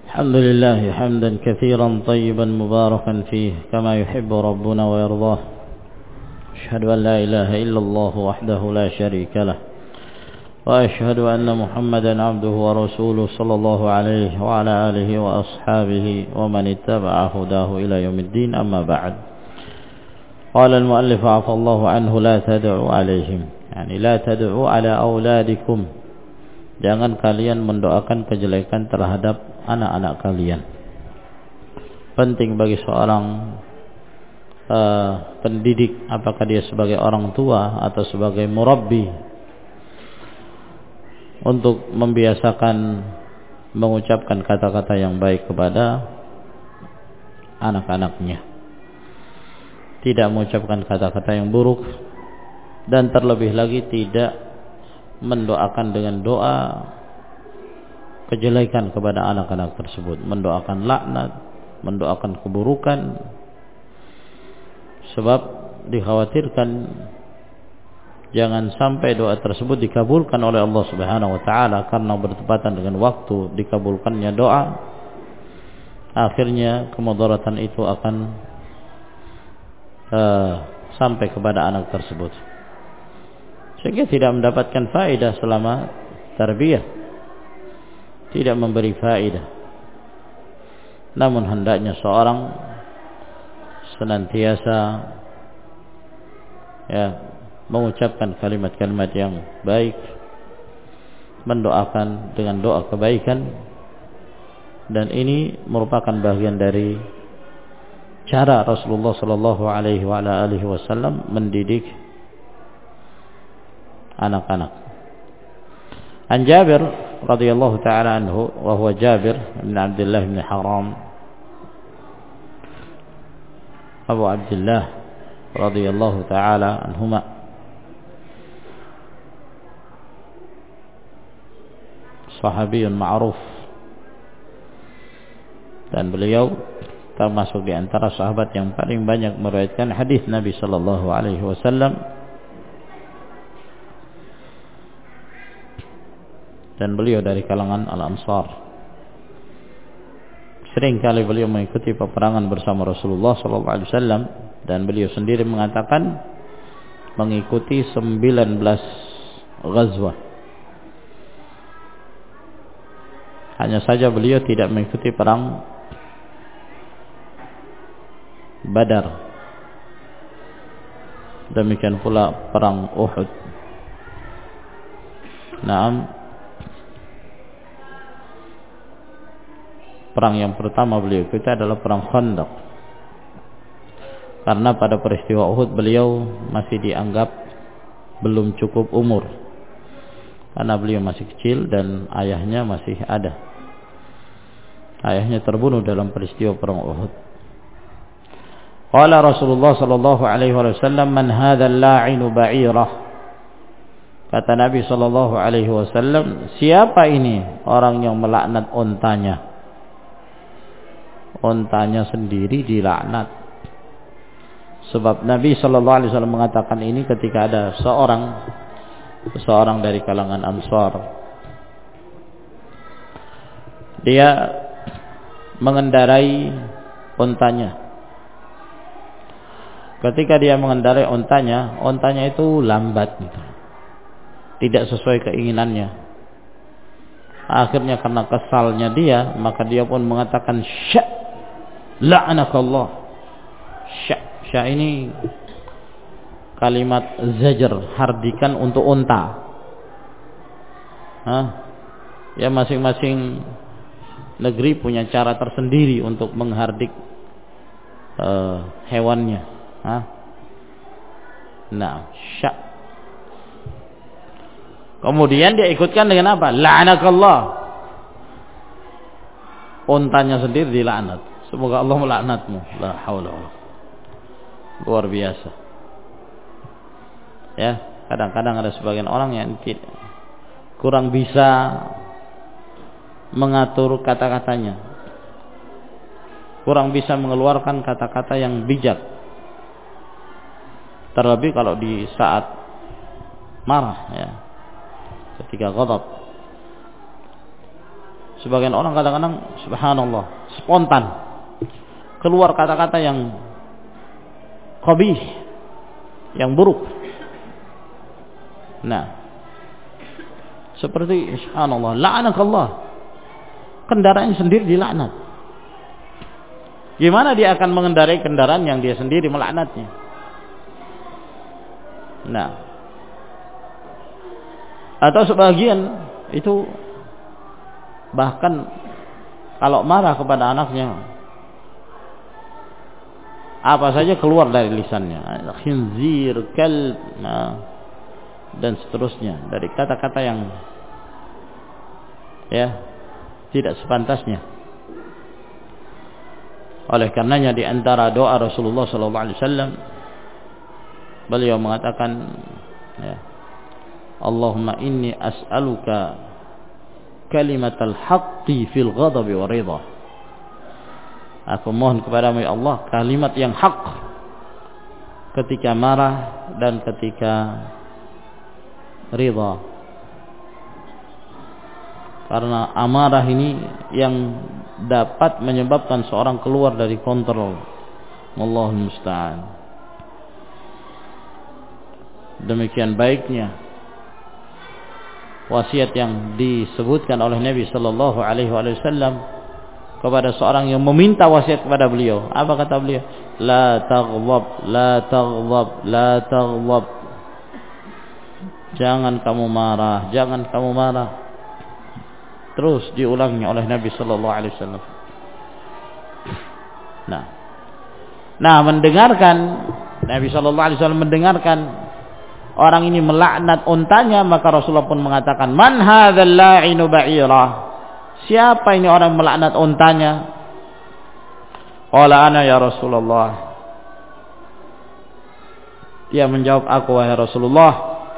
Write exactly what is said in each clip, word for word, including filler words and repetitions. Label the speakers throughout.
Speaker 1: الحمد لله حمدا كثيرا طيبا مباركا فيه كما يحب ربنا ويرضاه. أشهد أن لا إله إلا الله وحده لا شريك له، وأشهد أن محمدا عبده ورسوله صلى الله عليه وعلى آله وأصحابه ومن اتبع هداه إلى يوم الدين. أما بعد، قال المؤلف عفى الله عنه: لا تدعوا عليهم، يعني لا تدعوا على أولادكم. Jangan kalian mendoakan kejelekan terhadap anak-anak kalian. Penting bagi seorang uh, pendidik, apakah dia sebagai orang tua atau sebagai murabbi, untuk membiasakan mengucapkan kata-kata yang baik kepada anak-anaknya, tidak mengucapkan kata-kata yang buruk, dan terlebih lagi tidak mendoakan dengan doa kejelekan kepada anak-anak tersebut, mendoakan laknat, mendoakan keburukan, sebab dikhawatirkan jangan sampai doa tersebut dikabulkan oleh Allah Subhanahu wa taala karena bertepatan dengan waktu dikabulkannya doa. Akhirnya kemudaratan itu akan uh, sampai kepada anak tersebut, sehingga tidak mendapatkan faedah selama tarbiyah, tidak memberi faedah. Namun hendaknya seorang senantiasa ya mengucapkan kalimat-kalimat yang baik, mendoakan dengan doa kebaikan, dan ini merupakan bagian dari cara Rasulullah sallallahu alaihi wa ala alihi wasallam mendidik anak-anak. An Jabir radhiyallahu ta'ala anhu, wa huwa Jabir bin Abdullah bin Haram Abu Abdullah radhiyallahu ta'ala anhuma, sahabiyun ma'ruf, dan beliau termasuk di antara sahabat yang paling banyak meriwayatkan hadis Nabi sallallahu alaihi wasallam, dan beliau dari kalangan Al-Ansar. Sering kali beliau mengikuti peperangan bersama Rasulullah sallallahu alaihi wasallam, dan beliau sendiri mengatakan mengikuti sembilan belas ghazwah. Hanya saja beliau tidak mengikuti perang Badar, demikian pula perang Uhud. Naam, perang yang pertama beliau ikuti adalah perang Khandaq, karena pada peristiwa Uhud beliau masih dianggap belum cukup umur, karena beliau masih kecil dan ayahnya masih ada. Ayahnya terbunuh dalam peristiwa perang Uhud. Qala Rasulullah sallallahu alaihi wasallam: "Man hadzal la'inu ba'irah." Kata Nabi sallallahu alaihi wasallam, siapa ini orang yang melaknat ontanya? Ontanya sendiri dilaknat. Sebab Nabi sallallahu alaihi wasallam mengatakan ini ketika ada seorang seorang dari kalangan Ansar, dia mengendarai ontanya. Ketika dia mengendarai ontanya, ontanya itu lambat gitu, tidak sesuai keinginannya. Akhirnya karena kesalnya dia, maka dia pun mengatakan sya' la'anakallah. Sya' sya' ini kalimat zajar, hardikan untuk unta. Hah? Ya, masing-masing negeri punya cara tersendiri untuk menghardik uh, hewannya. Hah? Nah, sya'. Kemudian dia ikutkan dengan apa? La'anakallah. Untanya sendiri dilaknat. Semoga Allah melaknatmu. La haula wala. Luar biasa. Ya, kadang-kadang ada sebagian orang yang tidak, kurang bisa mengatur kata-katanya, kurang bisa mengeluarkan kata-kata yang bijak, terlebih kalau di saat marah, ya, ketika ghadab. Sebagian orang kadang-kadang subhanallah spontan keluar kata-kata yang qabih, yang buruk. Nah, seperti subhanallah, la'anakallah. Kendaraannya sendiri dilaknat. Gimana dia akan mengendarai kendaraan yang dia sendiri melaknatnya? Nah, atau sebagian itu bahkan kalau marah kepada anaknya, apa saja keluar dari lisannya, khinzir, kalb, nah, dan seterusnya, dari kata-kata yang ya tidak sepantasnya. Oleh karenanya di antara doa Rasulullah sallallahu alaihi wasallam, beliau mengatakan, ya, Allahumma inni as'aluka kalimatal haqqi fil ghadabi wa ridha. Aku mohon kepadamu ya Allah kalimat yang hak ketika marah dan ketika ridha. Karena amarah ini yang dapat menyebabkan seorang keluar dari kontrol. Wallahul musta'an. Demikian baiknya wasiat yang disebutkan oleh Nabi sallallahu alaihi wasallam kepada seorang yang meminta wasiat kepada beliau. Apa kata beliau? La taghdab, la taghdab, la taghdab. Jangan kamu marah, jangan kamu marah. Terus diulangnya oleh Nabi sallallahu alaihi wasallam. Nah. Nah, mendengarkan Nabi sallallahu alaihi wasallam mendengarkan orang ini melaknat untanya, maka Rasulullah pun mengatakan, "Man hadzal la'inu ba'ira?" Siapa ini orang melaknat untanya? Qala ana ya Rasulullah. Dia menjawab, aku wahai Rasulullah.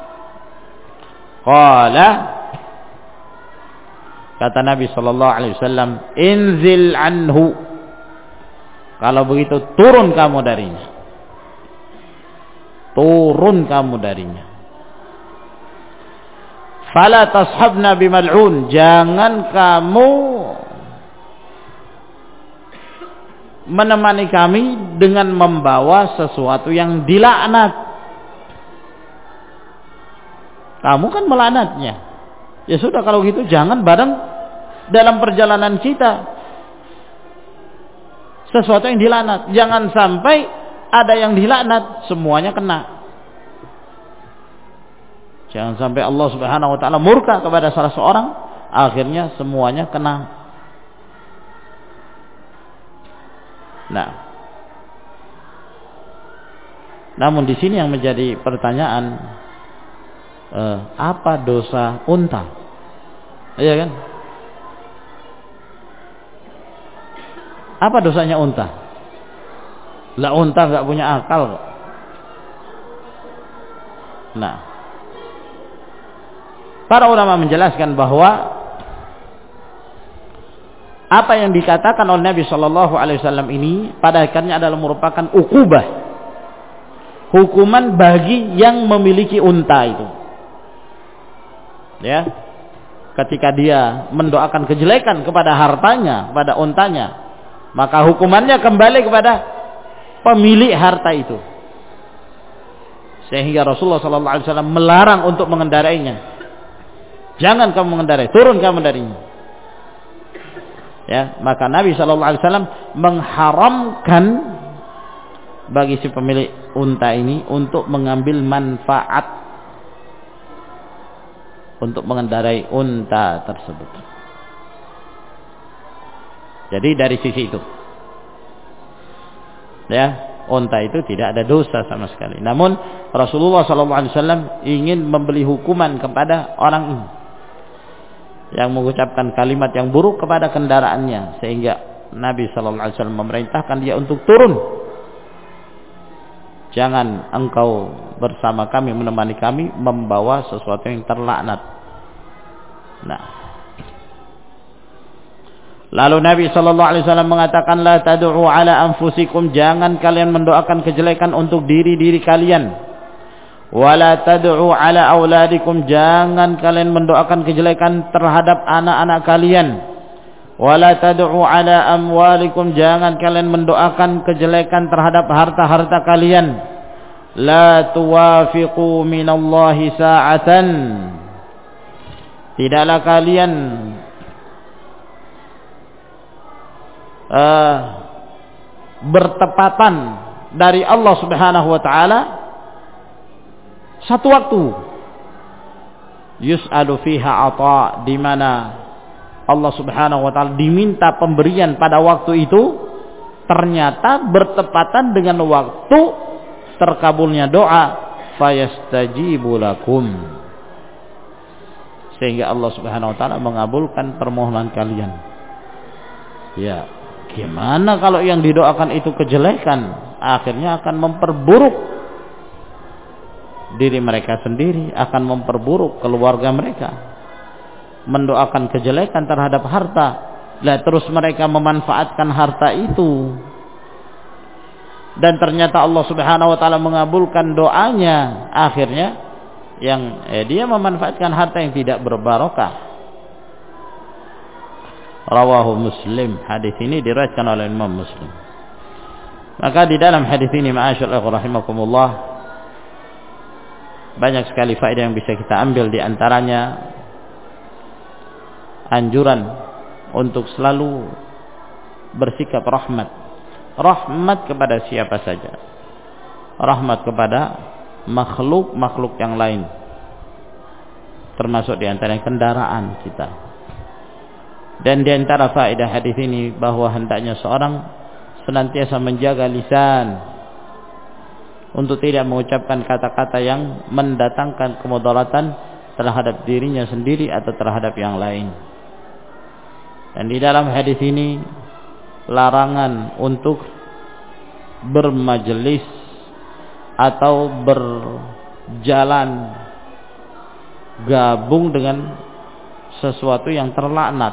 Speaker 1: Qala, kata Nabi sallallahu alaihi wasallam, inzil anhu. Kalau begitu turun kamu darinya. Turun kamu darinya. Fala tashabna bimal'un. Jangan kamu menemani kami dengan membawa sesuatu yang dilaknat. Kamu kan melaknatnya. Ya sudah, kalau gitu jangan bareng dalam perjalanan kita sesuatu yang dilaknat. Jangan sampai ada yang dilaknat semuanya kena. Jangan sampai Allah Subhanahu wa taala murka kepada salah seorang, akhirnya semuanya kena. Nah, namun di sini yang menjadi pertanyaan, eh, apa dosa unta? Iya kan? Apa dosanya unta? Lah, unta nggak punya akal kok. Nah, para ulama menjelaskan bahwa apa yang dikatakan oleh Nabi Shallallahu Alaihi Wasallam ini pada akhirnya adalah merupakan ukubah, hukuman bagi yang memiliki unta itu. Ya, ketika dia mendoakan kejelekan kepada hartanya, kepada untanya, maka hukumannya kembali kepada pemilik harta itu. Sehingga Rasulullah Shallallahu Alaihi Wasallam melarang untuk mengendarainya. Jangan kamu mengendarai, turun kamu darinya. Ya, maka Nabi Shallallahu Alaihi Wasallam mengharamkan bagi si pemilik unta ini untuk mengambil manfaat untuk mengendarai unta tersebut. Jadi dari sisi itu, ya, unta itu tidak ada dosa sama sekali. Namun Rasulullah Shallallahu Alaihi Wasallam ingin memberi hukuman kepada orang ini yang mengucapkan kalimat yang buruk kepada kendaraannya, sehingga Nabi Shallallahu Alaihi Wasallam memerintahkan dia untuk turun. Jangan engkau bersama kami, menemani kami membawa sesuatu yang terlaknat. Nah, lalu Nabi Shallallahu Alaihi Wasallam mengatakan, la tad'u ala anfusikum, jangan kalian mendoakan kejelekan untuk diri-diri kalian. Wala tad'u ala auladikum, jangan kalian mendoakan kejelekan terhadap anak-anak kalian. Wala tad'u ala amwalikum, jangan kalian mendoakan kejelekan terhadap harta-harta kalian. La tuwafiqu minallahi sa'atan, tidaklah kalian uh, bertepatan dari Allah Subhanahu wa taala satu waktu. Yus'alu fiha ata, di mana Allah Subhanahu wa taala diminta pemberian pada waktu itu, ternyata bertepatan dengan waktu terkabulnya doa, fayastajibu lakum, sehingga Allah Subhanahu wa taala mengabulkan permohonan kalian. Ya, gimana kalau yang didoakan itu kejelekan, akhirnya akan memperburuk diri mereka sendiri, akan memperburuk keluarga mereka. Mendoakan kejelekan terhadap harta, lah terus mereka memanfaatkan harta itu, dan ternyata Allah Subhanahu wa taala mengabulkan doanya, akhirnya yang eh, dia memanfaatkan harta yang tidak berbarokah. Rawahu Muslim, hadis ini diriwayatkan oleh Imam Muslim. Maka di dalam hadis ini, ma'asyiral rahimakumullah, banyak sekali faedah yang bisa kita ambil. Di antaranya anjuran untuk selalu bersikap rahmat. Rahmat kepada siapa saja. Rahmat kepada makhluk-makhluk yang lain. Termasuk di antara kendaraan kita. Dan di antara faedah hadis ini bahwa hendaknya seorang senantiasa menjaga lisan untuk tidak mengucapkan kata-kata yang mendatangkan kemudaratan terhadap dirinya sendiri atau terhadap yang lain. Dan di dalam hadis ini larangan untuk bermajelis atau berjalan gabung dengan sesuatu yang terlaknat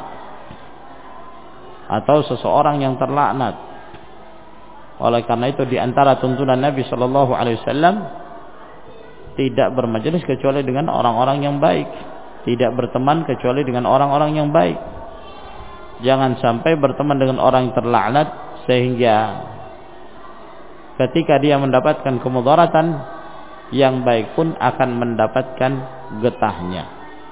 Speaker 1: atau seseorang yang terlaknat. Oleh karena itu di antara tuntunan Nabi sallallahu alaihi wasallam tidak bermajelis kecuali dengan orang-orang yang baik, tidak berteman kecuali dengan orang-orang yang baik. Jangan sampai berteman dengan orang yang terlaknat sehingga ketika dia mendapatkan kemudaratan, yang baik pun akan mendapatkan getahnya.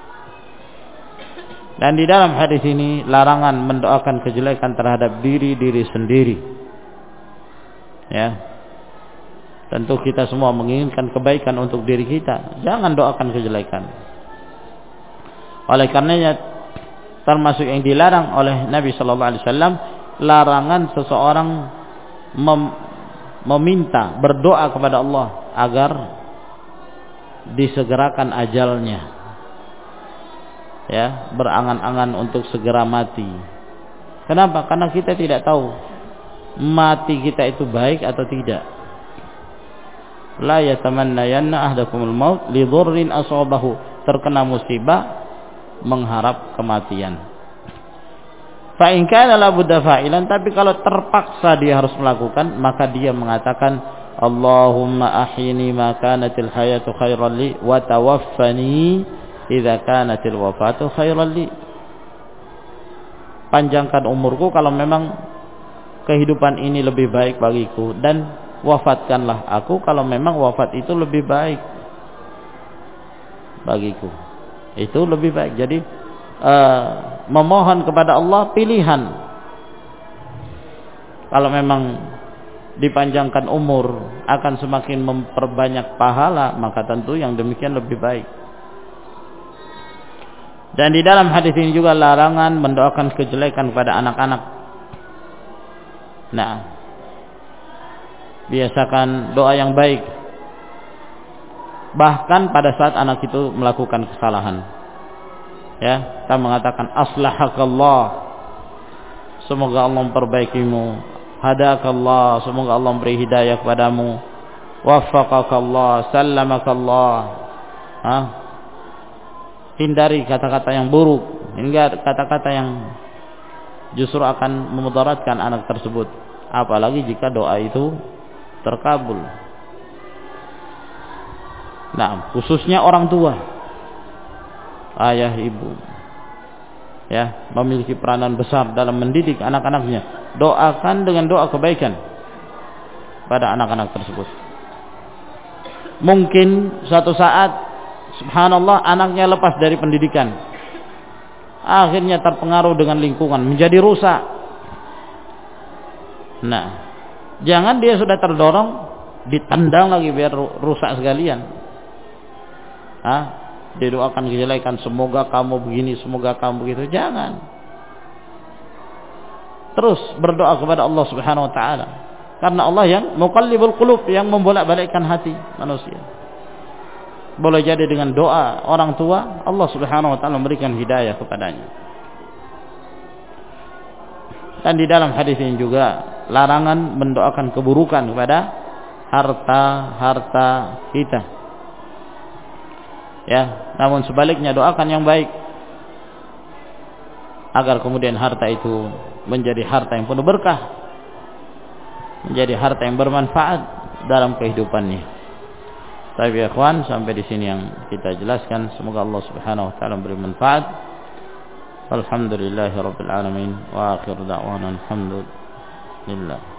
Speaker 1: Dan di dalam hadis ini larangan mendoakan kejelekan terhadap diri-diri sendiri. Ya. Tentu kita semua menginginkan kebaikan untuk diri kita. Jangan doakan kejelekan. Oleh karenanya termasuk yang dilarang oleh Nabi sallallahu alaihi wasallam, larangan seseorang mem- meminta, berdoa kepada Allah agar disegerakan ajalnya. Ya, berangan-angan untuk segera mati. Kenapa? Karena kita tidak tahu mati kita itu baik atau tidak. La yatamannayanna ahdakumul maut li dhurrin asabahu, terkena musibah mengharap kematian. Fa in kana la budda fa'ilan, tapi kalau terpaksa dia harus melakukan, maka dia mengatakan Allahumma ahyini ma kanatil hayatu khairan li wa tawaffani idza kanatil wafatu khairan li. Panjangkan umurku kalau memang kehidupan ini lebih baik bagiku, dan wafatkanlah aku kalau memang wafat itu lebih baik bagiku. Itu lebih baik. Jadi uh, memohon kepada Allah pilihan. Kalau memang dipanjangkan umur akan semakin memperbanyak pahala, maka tentu yang demikian lebih baik. Dan di dalam hadis ini juga larangan mendoakan kejelekan kepada anak-anak. Nah, biasakan doa yang baik, bahkan pada saat anak itu melakukan kesalahan. Ya, kita mengatakan aslahakallah, semoga Allah memperbaikimu. Hadakallah, semoga Allah memberi hidayah kepadamu. Waffaqakallah, sallamakallah. Hah? Hindari kata-kata yang buruk, hingga kata-kata yang justru akan memudaratkan anak tersebut. Apalagi jika doa itu terkabul. Nah, khususnya orang tua, ayah, ibu. ya, memiliki peranan besar dalam mendidik anak-anaknya. Doakan dengan doa kebaikan pada anak-anak tersebut. Mungkin suatu saat subhanallah anaknya lepas dari pendidikan, akhirnya terpengaruh dengan lingkungan, menjadi rusak. Nah, jangan dia sudah terdorong ditendang lagi biar rusak sekalian. Ah, didoakan kejelekan, semoga kamu begini, semoga kamu begitu. Jangan. Terus berdoa kepada Allah Subhanahu wa taala. Karena Allah yang muqallibul qulub, yang membolak-balikkan hati manusia. Boleh jadi dengan doa orang tua, Allah Subhanahu wa taala memberikan hidayah kepadanya. Dan di dalam hadis ini juga larangan mendoakan keburukan kepada harta-harta kita. Ya, namun sebaliknya doakan yang baik agar kemudian harta itu menjadi harta yang penuh berkah, menjadi harta yang bermanfaat dalam kehidupannya. Tapi ya ikhwan, sampai di sini yang kita jelaskan. Semoga Allah Subhanahu wa taala memberi manfaat. Alhamdulillahirabbil alamin wa akhir da'wana alhamdulillah.